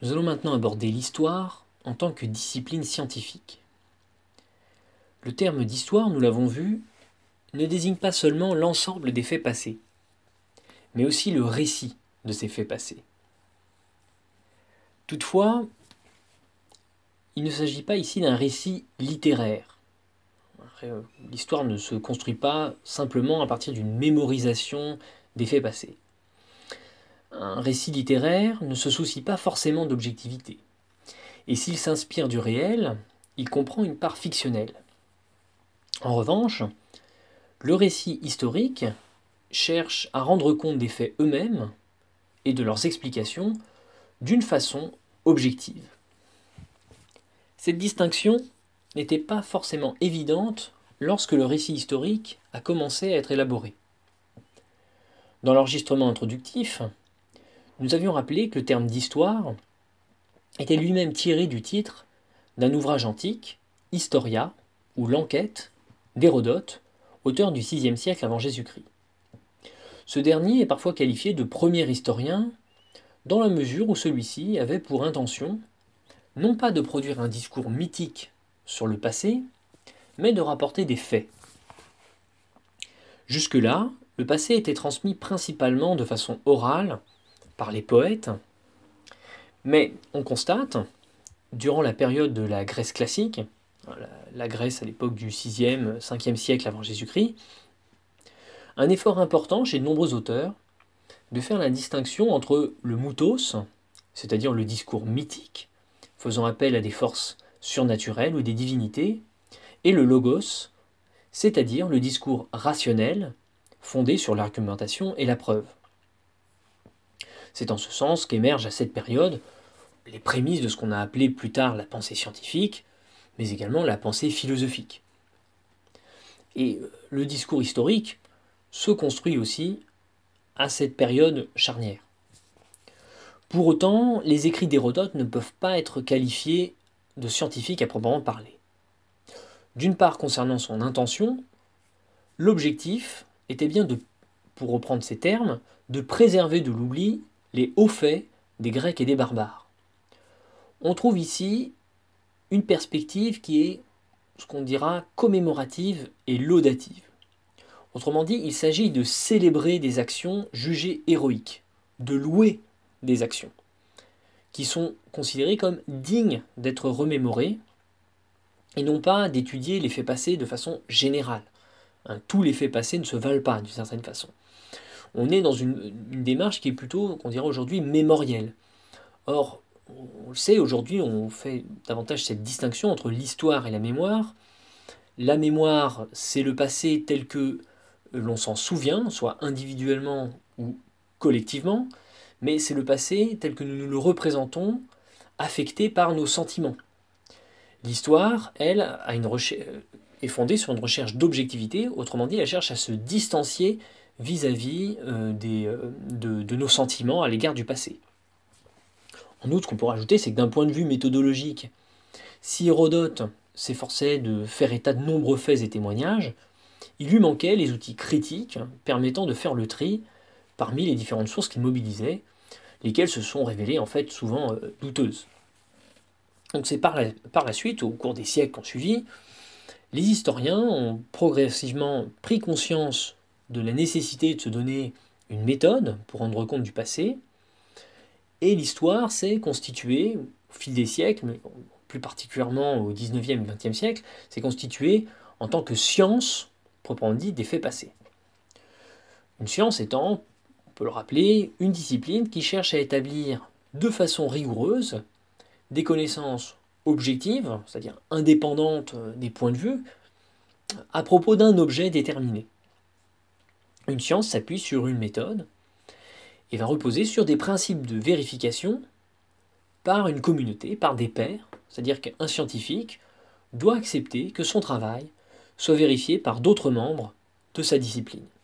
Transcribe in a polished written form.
Nous allons maintenant aborder l'histoire en tant que discipline scientifique. Le terme d'histoire, nous l'avons vu, ne désigne pas seulement l'ensemble des faits passés, mais aussi le récit de ces faits passés. Toutefois, il ne s'agit pas ici d'un récit littéraire. L'histoire ne se construit pas simplement à partir d'une mémorisation des faits passés. Un récit littéraire ne se soucie pas forcément d'objectivité. Et s'il s'inspire du réel, il comprend une part fictionnelle. En revanche, le récit historique cherche à rendre compte des faits eux-mêmes et de leurs explications d'une façon objective. Cette distinction n'était pas forcément évidente lorsque le récit historique a commencé à être élaboré. Dans l'enregistrement introductif, nous avions rappelé que le terme d'histoire était lui-même tiré du titre d'un ouvrage antique, Historia, ou l'Enquête, d'Hérodote, auteur du VIe siècle avant Jésus-Christ. Ce dernier est parfois qualifié de premier historien dans la mesure où celui-ci avait pour intention non pas de produire un discours mythique sur le passé, mais de rapporter des faits. Jusque-là, le passé était transmis principalement de façon orale par les poètes, mais on constate, durant la période de la Grèce classique, la Grèce à l'époque du 6e, 5e siècle avant Jésus-Christ, un effort important chez de nombreux auteurs de faire la distinction entre le mythos, c'est-à-dire le discours mythique, faisant appel à des forces surnaturelles ou des divinités, et le logos, c'est-à-dire le discours rationnel, fondé sur l'argumentation et la preuve. C'est en ce sens qu'émergent à cette période les prémices de ce qu'on a appelé plus tard la pensée scientifique, mais également la pensée philosophique. Et le discours historique se construit aussi à cette période charnière. Pour autant, les écrits d'Hérodote ne peuvent pas être qualifiés de scientifiques à proprement parler. D'une part, concernant son intention, l'objectif était bien de, pour reprendre ces termes, de préserver de l'oubli les hauts faits des Grecs et des barbares. On trouve ici une perspective qui est ce qu'on dira commémorative et laudative. Autrement dit, il s'agit de célébrer des actions jugées héroïques, de louer des actions, qui sont considérées comme dignes d'être remémorées, et non pas d'étudier les faits passés de façon générale. Tous les faits passés ne se valent pas d'une certaine façon. On est dans une démarche qui est plutôt, qu'on dirait aujourd'hui, mémorielle. Or, on le sait, aujourd'hui, on fait davantage cette distinction entre l'histoire et la mémoire. La mémoire, c'est le passé tel que l'on s'en souvient, soit individuellement ou collectivement, mais c'est le passé tel que nous le représentons, affecté par nos sentiments. L'histoire, elle, est fondée sur une recherche d'objectivité, autrement dit, elle cherche à se distancier vis-à-vis de nos sentiments à l'égard du passé. En outre, ce qu'on pourrait ajouter, c'est que d'un point de vue méthodologique, si Hérodote s'efforçait de faire état de nombreux faits et témoignages, il lui manquait les outils critiques permettant de faire le tri parmi les différentes sources qu'il mobilisait, lesquelles se sont révélées en fait souvent douteuses. Donc c'est par la suite, au cours des siècles qui ont suivi, les historiens ont progressivement pris conscience de la nécessité de se donner une méthode pour rendre compte du passé, et l'histoire s'est constituée, au fil des siècles, mais plus particulièrement au XIXe et XXe siècle, s'est constituée en tant que science, proprement dit, des faits passés. Une science étant, on peut le rappeler, une discipline qui cherche à établir de façon rigoureuse des connaissances objectives, c'est-à-dire indépendantes des points de vue, à propos d'un objet déterminé. Une science s'appuie sur une méthode et va reposer sur des principes de vérification par une communauté, par des pairs, c'est-à-dire qu'un scientifique doit accepter que son travail soit vérifié par d'autres membres de sa discipline.